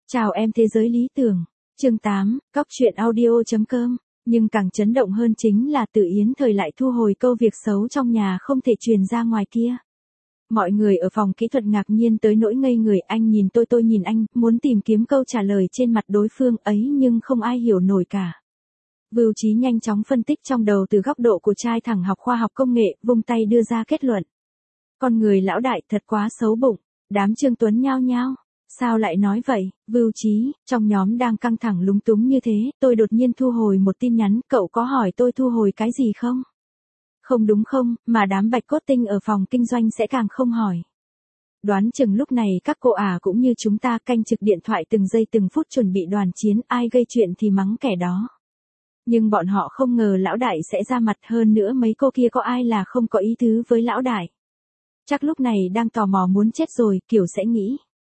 Chào em thế giới lý tưởng. Chương 8, Cóc truyện audio.com. Nhưng càng chấn động hơn chính là Tự Yến Thời lại thu hồi câu việc xấu trong nhà không thể truyền ra ngoài kia. Mọi người ở phòng kỹ thuật ngạc nhiên tới nỗi ngây người, anh nhìn tôi nhìn anh, muốn tìm kiếm câu trả lời trên mặt đối phương ấy nhưng không ai hiểu nổi cả. Vưu Chí nhanh chóng phân tích trong đầu từ góc độ của trai thẳng học khoa học công nghệ, vung tay đưa ra kết luận. Con người lão đại thật quá xấu bụng. Đám Trương Tuấn nhao nhao. Sao lại nói vậy, Vưu Chí, trong nhóm đang căng thẳng lúng túng như thế, tôi đột nhiên thu hồi một tin nhắn, cậu có hỏi tôi thu hồi cái gì không? Không đúng không, mà đám bạch cốt tinh ở phòng kinh doanh sẽ càng không hỏi. Đoán chừng lúc này các cô cũng như chúng ta canh trực điện thoại từng giây từng phút chuẩn bị đoàn chiến, ai gây chuyện thì mắng kẻ đó. Nhưng bọn họ không ngờ lão đại sẽ ra mặt, hơn nữa mấy cô kia có ai là không có ý tứ với lão đại. Chắc lúc này đang tò mò muốn chết rồi, kiểu sẽ nghĩ.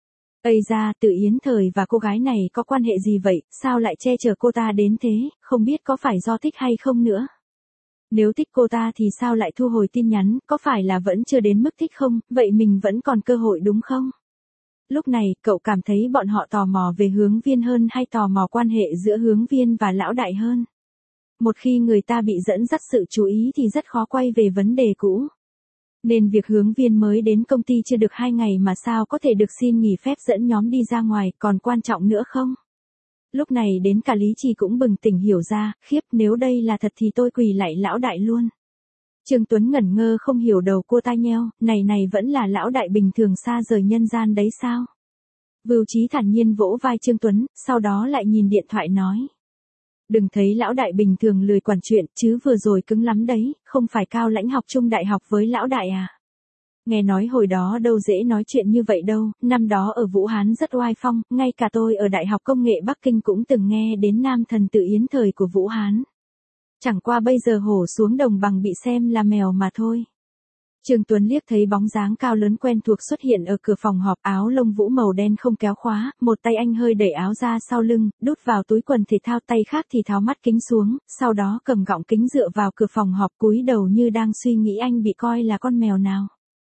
Ây ra, Tự Yến Thời và cô gái này có quan hệ gì vậy, sao lại che chở cô ta đến thế, không biết có phải do thích hay không nữa. Nếu thích cô ta thì sao lại thu hồi tin nhắn, có phải là vẫn chưa đến mức thích không, vậy mình vẫn còn cơ hội đúng không? Lúc này, cậu cảm thấy bọn họ tò mò về Hướng Viên hơn hay tò mò quan hệ giữa Hướng Viên và lão đại hơn? Một khi người ta bị dẫn dắt sự chú ý thì rất khó quay về vấn đề cũ. Nên việc Hướng Viên mới đến công ty chưa được 2 ngày mà sao có thể được xin nghỉ phép dẫn nhóm đi ra ngoài, còn quan trọng nữa không? Lúc này đến cả Lý Trì cũng bừng tỉnh hiểu ra, khiếp, nếu đây là thật thì tôi quỳ lạy lão đại luôn. Trương Tuấn ngẩn ngơ không hiểu, đầu cua tai nheo, này vẫn là lão đại bình thường xa rời nhân gian đấy sao? Vưu Chí thản nhiên vỗ vai Trương Tuấn, sau đó lại nhìn điện thoại nói. Đừng thấy lão đại bình thường lười quản chuyện, chứ vừa rồi cứng lắm đấy, không phải Cao Lãnh học chung đại học với lão đại à? Nghe nói hồi đó đâu dễ nói chuyện như vậy đâu, năm đó ở Vũ Hán rất oai phong, ngay cả tôi ở Đại học Công nghệ Bắc Kinh cũng từng nghe đến nam thần Tự Yến Thời của Vũ Hán. Chẳng qua bây giờ hổ xuống đồng bằng bị xem là mèo mà thôi. Trương Tuấn liếc thấy bóng dáng cao lớn quen thuộc xuất hiện ở cửa phòng họp, áo lông vũ màu đen không kéo khóa, một tay anh hơi đẩy áo ra sau lưng, đút vào túi quần thể thao, tay khác thì tháo mắt kính xuống, sau đó cầm gọng kính dựa vào cửa phòng họp, cúi đầu như đang suy nghĩ anh bị coi là con mèo nào.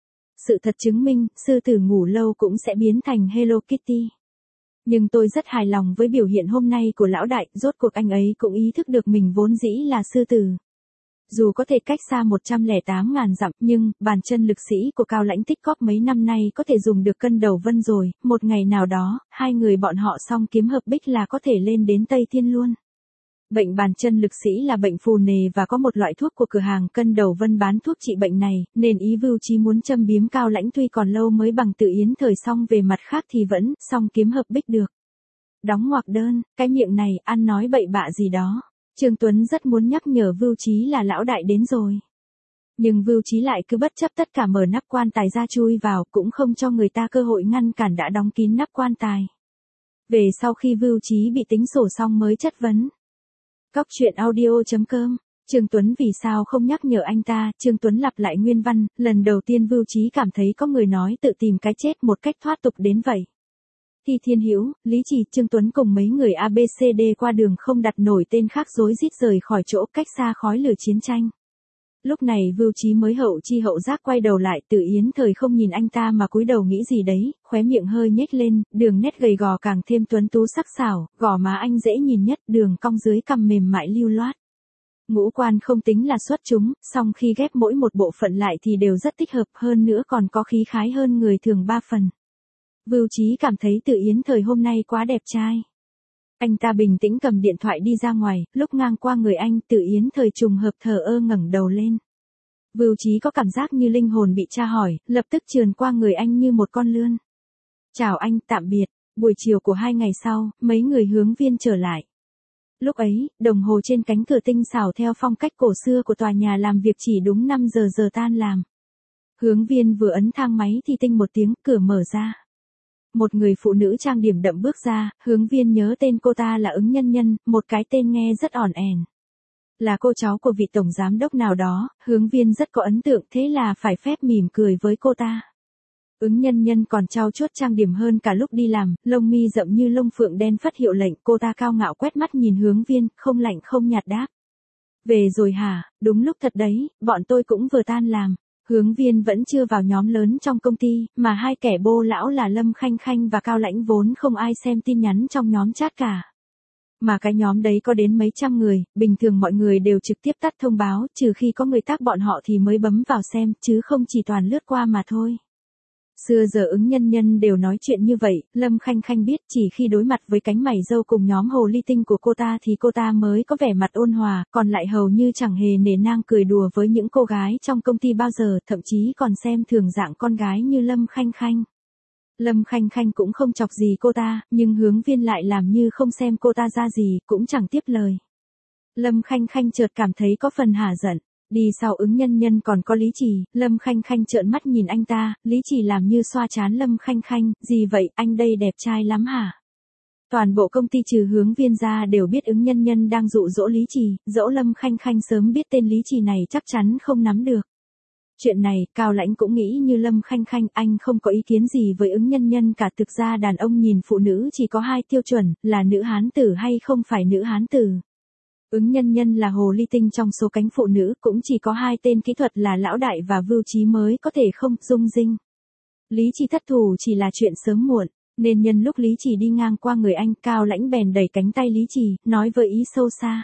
Sự thật chứng minh, sư tử ngủ lâu cũng sẽ biến thành Hello Kitty. Nhưng tôi rất hài lòng với biểu hiện hôm nay của lão đại, rốt cuộc anh ấy cũng ý thức được mình vốn dĩ là sư tử. Dù có thể cách xa 108.000 dặm, nhưng bàn chân lực sĩ của Cao Lãnh tích cóp mấy năm nay có thể dùng được cân đầu vân rồi, một ngày nào đó, hai người bọn họ song kiếm hợp bích là có thể lên đến Tây Thiên luôn. Bệnh bàn chân lực sĩ là bệnh phù nề và có một loại thuốc của cửa hàng Cân Đầu Vân bán thuốc trị bệnh này, nên ý Vưu Chí muốn châm biếm Cao Lãnh tuy còn lâu mới bằng Tự Yến Thời, song về mặt khác thì vẫn song kiếm hợp bích được. Đóng ngoặc đơn, cái miệng này ăn nói bậy bạ gì đó. Trương Tuấn rất muốn nhắc nhở Vưu Chí là lão đại đến rồi. Nhưng Vưu Chí lại cứ bất chấp tất cả, mở nắp quan tài ra chui vào, cũng không cho người ta cơ hội ngăn cản đã đóng kín nắp quan tài. Về sau khi Vưu Chí bị tính sổ xong mới chất vấn. Cóc truyện audio.com. Trương Tuấn vì sao không nhắc nhở anh ta? Trương Tuấn lặp lại nguyên văn, lần đầu tiên Vưu Chí cảm thấy có người nói tự tìm cái chết một cách thoát tục đến vậy. Thi Thiên Hữu, Lý Trì, Trương Tuấn cùng mấy người ABCD qua đường không đặt nổi tên khác rối rít rời khỏi chỗ cách xa khói lửa chiến tranh. Lúc này Vưu Chí mới hậu chi hậu giác quay đầu lại, Tự Yến Thời không nhìn anh ta mà cúi đầu nghĩ gì đấy, khóe miệng hơi nhếch lên, đường nét gầy gò càng thêm tuấn tú sắc sảo, gò má anh dễ nhìn nhất, đường cong dưới cằm mềm mại lưu loát. Ngũ quan không tính là xuất chúng, song khi ghép mỗi một bộ phận lại thì đều rất thích hợp, hơn nữa còn có khí khái hơn người thường 3 phần. Vưu Chí cảm thấy Tự Yến Thời hôm nay quá đẹp trai. Anh ta bình tĩnh cầm điện thoại đi ra ngoài, lúc ngang qua người anh, Tự Yến Thời trùng hợp thờ ơ ngẩng đầu lên. Vưu Chí có cảm giác như linh hồn bị tra hỏi, lập tức trườn qua người anh như một con lươn. Chào anh, tạm biệt. Buổi chiều của 2 ngày sau, mấy người Hướng Viên trở lại. Lúc ấy, đồng hồ trên cánh cửa tinh xảo theo phong cách cổ xưa của tòa nhà làm việc chỉ đúng 5 giờ tan làm. Hướng Viên vừa ấn thang máy thì tinh một tiếng, cửa mở ra. Một người phụ nữ trang điểm đậm bước ra, Hướng Viên nhớ tên cô ta là Ứng Nhân Nhân, một cái tên nghe rất ỏn ẻn. Là cô cháu của vị tổng giám đốc nào đó, Hướng Viên rất có ấn tượng, thế là phải phép mỉm cười với cô ta. Ứng Nhân Nhân còn trau chuốt trang điểm hơn cả lúc đi làm, lông mi rậm như lông phượng đen phất hiệu lệnh, cô ta cao ngạo quét mắt nhìn Hướng Viên, không lạnh không nhạt đáp. Về rồi hả, đúng lúc thật đấy, bọn tôi cũng vừa tan làm. Hướng Viên vẫn chưa vào nhóm lớn trong công ty, mà hai kẻ bô lão là Lâm Khanh Khanh và Cao Lãnh vốn không ai xem tin nhắn trong nhóm chat cả. Mà cái nhóm đấy có đến mấy trăm người, bình thường mọi người đều trực tiếp tắt thông báo, trừ khi có người tác bọn họ thì mới bấm vào xem, chứ không chỉ toàn lướt qua mà thôi. Xưa giờ ứng nhân nhân đều nói chuyện như vậy, Lâm Khanh Khanh biết chỉ khi đối mặt với cánh mày râu cùng nhóm hồ ly tinh của cô ta thì cô ta mới có vẻ mặt ôn hòa, còn lại hầu như chẳng hề nể nang cười đùa với những cô gái trong công ty bao giờ, thậm chí còn xem thường dạng con gái như Lâm Khanh Khanh. Lâm Khanh Khanh cũng không chọc gì cô ta, nhưng Hướng Viên lại làm như không xem cô ta ra gì, cũng chẳng tiếp lời. Lâm Khanh Khanh chợt cảm thấy có phần hả giận. Đi sau ứng nhân nhân còn có Lý Trì, Lâm Khanh Khanh trợn mắt nhìn anh ta, Lý Trì làm như xoa trán Lâm Khanh Khanh, gì vậy, anh đây đẹp trai lắm hả? Toàn bộ công ty trừ Hướng Viên ra đều biết ứng nhân nhân đang dụ dỗ Lý Trì, dẫu Lâm Khanh Khanh sớm biết tên Lý Trì này chắc chắn không nắm được. Chuyện này, Cao Lãnh cũng nghĩ như Lâm Khanh Khanh, anh không có ý kiến gì với ứng nhân nhân cả, thực ra đàn ông nhìn phụ nữ chỉ có hai tiêu chuẩn, là nữ hán tử hay không phải nữ hán tử. Ứng nhân nhân là hồ ly tinh trong số cánh phụ nữ, cũng chỉ có hai tên kỹ thuật là Lão Đại và Vưu Chí mới có thể không dung dinh. Lý Trì thất thủ chỉ là chuyện sớm muộn, nên nhân lúc Lý Trì đi ngang qua người anh, Cao Lãnh bèn đẩy cánh tay Lý Trì, nói với ý sâu xa.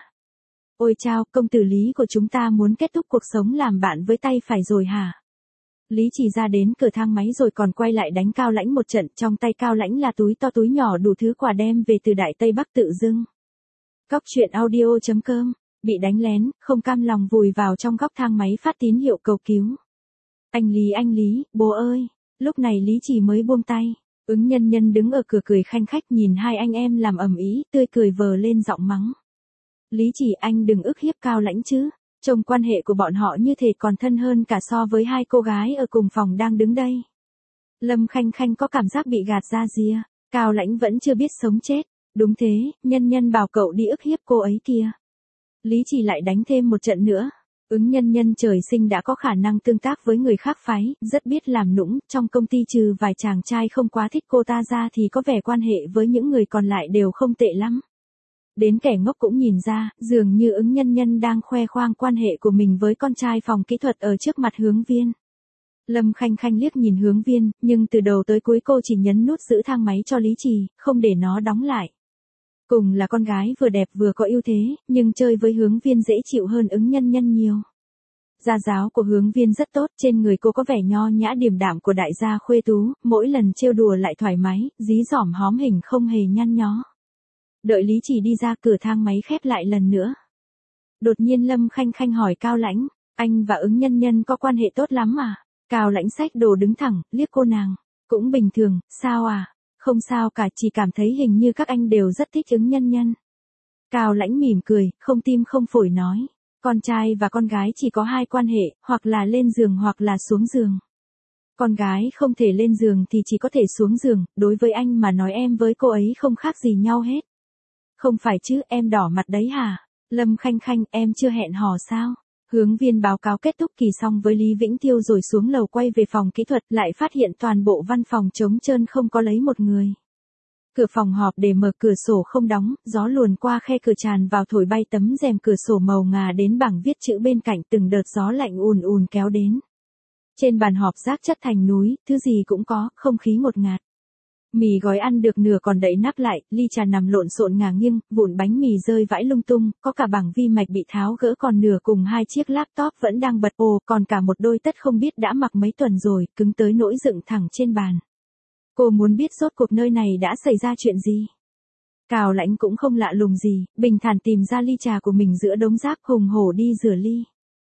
Ôi chao, công tử Lý của chúng ta muốn kết thúc cuộc sống làm bạn với tay phải rồi hả? Lý Trì ra đến cửa thang máy rồi còn quay lại đánh Cao Lãnh một trận, trong tay Cao Lãnh là túi to túi nhỏ đủ thứ quà đem về từ Đại Tây Bắc tự dưng. Cóc truyện audio.com, bị đánh lén, không cam lòng vùi vào trong góc thang máy phát tín hiệu cầu cứu. Anh Lý, bố ơi, lúc này Lý Trì mới buông tay. Ứng nhân nhân đứng ở cửa cười khanh khách nhìn hai anh em làm ầm ĩ, tươi cười vờ lên giọng mắng. Lý Trì, anh đừng ức hiếp Cao Lãnh chứ, trông quan hệ của bọn họ như thể còn thân hơn cả so với hai cô gái ở cùng phòng đang đứng đây. Lâm Khanh Khanh có cảm giác bị gạt ra rìa, Cao Lãnh vẫn chưa biết sống chết. Đúng thế, nhân nhân bảo cậu đi ức hiếp cô ấy kìa. Lý Trì lại đánh thêm một trận nữa. Ứng nhân nhân trời sinh đã có khả năng tương tác với người khác phái, rất biết làm nũng, trong công ty trừ vài chàng trai không quá thích cô ta ra thì có vẻ quan hệ với những người còn lại đều không tệ lắm. Đến kẻ ngốc cũng nhìn ra, dường như ứng nhân nhân đang khoe khoang quan hệ của mình với con trai phòng kỹ thuật ở trước mặt Hướng Viên. Lâm Khanh Khanh liếc nhìn Hướng Viên, nhưng từ đầu tới cuối cô chỉ nhấn nút giữ thang máy cho Lý Trì, không để nó đóng lại. Cùng là con gái vừa đẹp vừa có ưu thế, nhưng chơi với Hướng Viên dễ chịu hơn ứng nhân nhân nhiều. Gia giáo của Hướng Viên rất tốt, trên người cô có vẻ nho nhã điềm đạm của đại gia khuê tú, mỗi lần trêu đùa lại thoải mái, dí dỏm hóm hình không hề nhăn nhó. Đợi Lý Trì đi ra, cửa thang máy khép lại lần nữa. Đột nhiên Lâm Khanh Khanh hỏi Cao Lãnh, anh và ứng nhân nhân có quan hệ tốt lắm à? Cao Lãnh xách đồ đứng thẳng, liếc cô nàng. Cũng bình thường, sao à? Không sao cả, chỉ cảm thấy hình như các anh đều rất thích ứng nhân nhân. Cao Lãnh mỉm cười, không tim không phổi nói. Con trai và con gái chỉ có hai quan hệ, hoặc là lên giường hoặc là xuống giường. Con gái không thể lên giường thì chỉ có thể xuống giường, đối với anh mà nói em với cô ấy không khác gì nhau hết. Không phải chứ, em đỏ mặt đấy hả? Lâm Khanh Khanh, em chưa hẹn hò sao? Hướng Viên báo cáo kết thúc kỳ xong với Lý Vĩnh Tiêu rồi xuống lầu quay về phòng kỹ thuật, lại phát hiện toàn bộ văn phòng trống trơn không có lấy một người. Cửa phòng họp để mở cửa sổ không đóng, gió luồn qua khe cửa tràn vào thổi bay tấm rèm cửa sổ màu ngà đến bảng viết chữ bên cạnh, từng đợt gió lạnh ùn ùn kéo đến. Trên bàn họp rác chất thành núi, thứ gì cũng có, không khí ngột ngạt. Mì gói ăn được nửa còn đậy nắp lại, ly trà nằm lộn xộn ngả nghiêng, vụn bánh mì rơi vãi lung tung, có cả bảng vi mạch bị tháo gỡ còn nửa cùng hai chiếc laptop vẫn đang bật, còn cả một đôi tất không biết đã mặc mấy tuần rồi, cứng tới nỗi dựng thẳng trên bàn. Cô muốn biết rốt cuộc nơi này đã xảy ra chuyện gì. Cao Lãnh cũng không lạ lùng gì, bình thản tìm ra ly trà của mình giữa đống rác, hùng hổ đi rửa ly.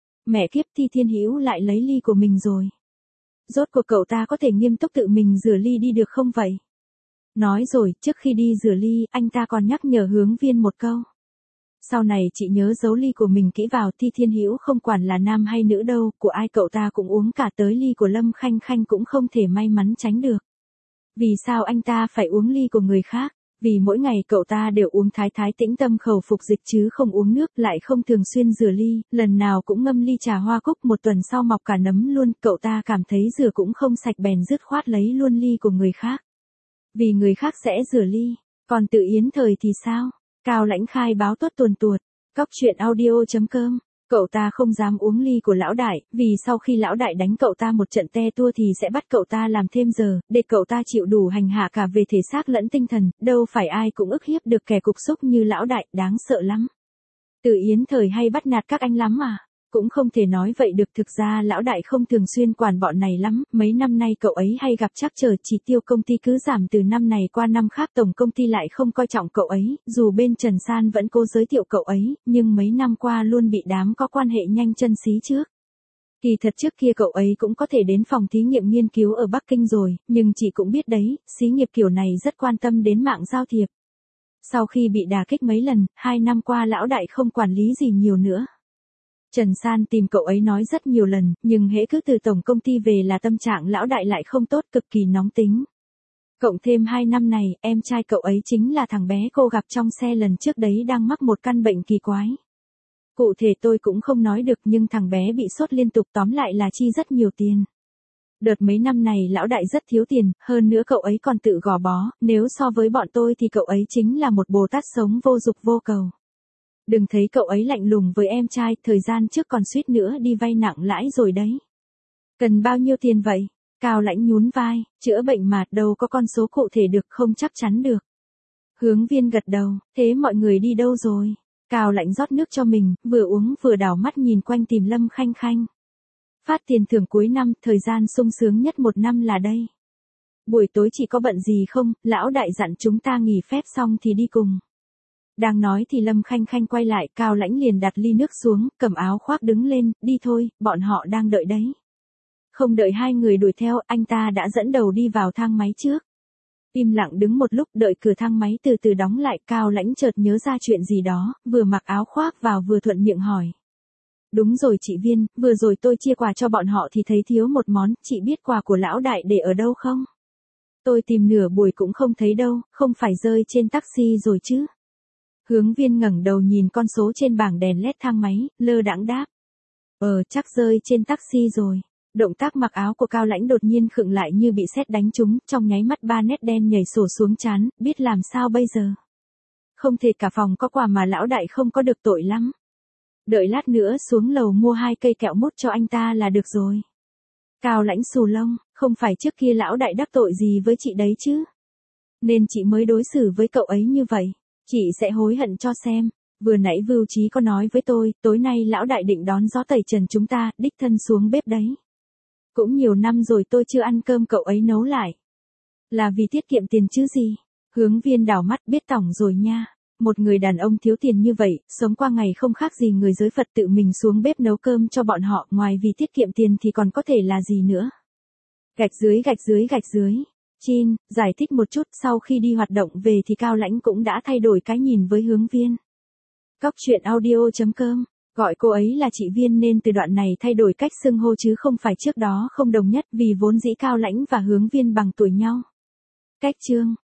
Mẹ kiếp, Thi Thiên Hữu lại lấy ly của mình rồi. Rốt cuộc cậu ta có thể nghiêm túc tự mình rửa ly đi được không vậy? Nói rồi, trước khi đi rửa ly, anh ta còn nhắc nhở Hướng Viên một câu. Sau này chị nhớ giấu ly của mình kỹ vào, Thi Thiên Hữu không quản là nam hay nữ đâu, của ai cậu ta cũng uống cả, tới ly của Lâm Khanh Khanh cũng không thể may mắn tránh được. Vì sao anh ta phải uống ly của người khác? Vì mỗi ngày cậu ta đều uống Thái Thái Tĩnh Tâm khẩu phục dịch chứ không uống nước, lại không thường xuyên rửa ly, lần nào cũng ngâm ly trà hoa cúc, một tuần sau mọc cả nấm luôn, cậu ta cảm thấy rửa cũng không sạch bèn dứt khoát lấy luôn ly của người khác. Vì người khác sẽ rửa ly, còn tự Yến Thời thì sao? Cao Lãnh khai báo tuốt tuồn tuột. Cóc truyện audio.com Cậu ta không dám uống ly của lão đại, vì sau khi lão đại đánh cậu ta một trận te tua thì sẽ bắt cậu ta làm thêm giờ, để cậu ta chịu đủ hành hạ cả về thể xác lẫn tinh thần, đâu phải ai cũng ức hiếp được kẻ cục xúc như lão đại, đáng sợ lắm. Từ Yến Thời hay bắt nạt các anh lắm à? Cũng không thể nói vậy được, thực ra lão đại không thường xuyên quản bọn này lắm, mấy năm nay cậu ấy hay gặp trắc trở, chỉ tiêu công ty cứ giảm từ năm này qua năm khác, tổng công ty lại không coi trọng cậu ấy, dù bên Trần San vẫn cố giới thiệu cậu ấy, nhưng mấy năm qua luôn bị đám có quan hệ nhanh chân xí trước. Kỳ thật trước kia cậu ấy cũng có thể đến phòng thí nghiệm nghiên cứu ở Bắc Kinh rồi, nhưng chị cũng biết đấy, xí nghiệp kiểu này rất quan tâm đến mạng giao thiệp. Sau khi bị đả kích mấy lần, 2 năm qua lão đại không quản lý gì nhiều nữa. Trần San tìm cậu ấy nói rất nhiều lần, nhưng hễ cứ từ tổng công ty về là tâm trạng lão đại lại không tốt, cực kỳ nóng tính. Cộng thêm 2 năm này, em trai cậu ấy chính là thằng bé cô gặp trong xe lần trước đấy đang mắc một căn bệnh kỳ quái. Cụ thể tôi cũng không nói được, nhưng thằng bé bị sốt liên tục, tóm lại là chi rất nhiều tiền. Đợt mấy năm này lão đại rất thiếu tiền, hơn nữa cậu ấy còn tự gò bó, nếu so với bọn tôi thì cậu ấy chính là một Bồ Tát sống vô dục vô cầu. Đừng thấy cậu ấy lạnh lùng với em trai, thời gian trước còn suýt nữa đi vay nặng lãi rồi đấy. Cần bao nhiêu tiền vậy? Cao Lãnh nhún vai, chữa bệnh mà đâu có con số cụ thể được, không chắc chắn được. Hướng Viên gật đầu, thế mọi người đi đâu rồi? Cao Lãnh rót nước cho mình, vừa uống vừa đảo mắt nhìn quanh tìm Lâm Khanh Khanh. Phát tiền thưởng cuối năm, thời gian sung sướng nhất một năm là đây. Buổi tối chị có bận gì không? Lão đại dặn chúng ta nghỉ phép xong thì đi cùng. Đang nói thì Lâm Khanh Khanh quay lại, Cao Lãnh liền đặt ly nước xuống, cầm áo khoác đứng lên, đi thôi, bọn họ đang đợi đấy. Không đợi hai người đuổi theo, anh ta đã dẫn đầu đi vào thang máy trước. Im lặng đứng một lúc, đợi cửa thang máy từ từ đóng lại, Cao Lãnh chợt nhớ ra chuyện gì đó, vừa mặc áo khoác vào vừa thuận miệng hỏi. Đúng rồi chị Viên, vừa rồi tôi chia quà cho bọn họ thì thấy thiếu một món, chị biết quà của lão đại để ở đâu không? Tôi tìm nửa buổi cũng không thấy đâu, không phải rơi trên taxi rồi chứ? Hướng Viên ngẩng đầu nhìn con số trên bảng đèn led thang máy, lơ đãng đáp. Chắc rơi trên taxi rồi. Động tác mặc áo của Cao Lãnh đột nhiên khựng lại như bị sét đánh trúng, trong nháy mắt 3 nét đen nhảy sổ xuống trán, biết làm sao bây giờ? Không thể cả phòng có quà mà lão đại không có được, tội lắm. Đợi lát nữa xuống lầu mua 2 cây kẹo mút cho anh ta là được rồi. Cao Lãnh xù lông, không phải trước kia lão đại đắc tội gì với chị đấy chứ? Nên chị mới đối xử với cậu ấy như vậy. Chị sẽ hối hận cho xem. Vừa nãy Vưu Chí có nói với tôi, tối nay lão đại định đón gió tẩy trần chúng ta, đích thân xuống bếp đấy. Cũng nhiều năm rồi tôi chưa ăn cơm cậu ấy nấu lại. Là vì tiết kiệm tiền chứ gì? Hướng Viên đảo mắt, biết tỏng rồi nha. Một người đàn ông thiếu tiền như vậy, sống qua ngày không khác gì người giới Phật tự mình xuống bếp nấu cơm cho bọn họ, ngoài vì tiết kiệm tiền thì còn có thể là gì nữa. Gạch dưới. Chin, giải thích một chút, sau khi đi hoạt động về thì Cao Lãnh cũng đã thay đổi cái nhìn với Hướng Viên. Cóc truyện audio.com, gọi cô ấy là chị Viên nên từ đoạn này thay đổi cách xưng hô chứ không phải trước đó không đồng nhất, vì vốn dĩ Cao Lãnh và Hướng Viên bằng tuổi nhau. Cách chương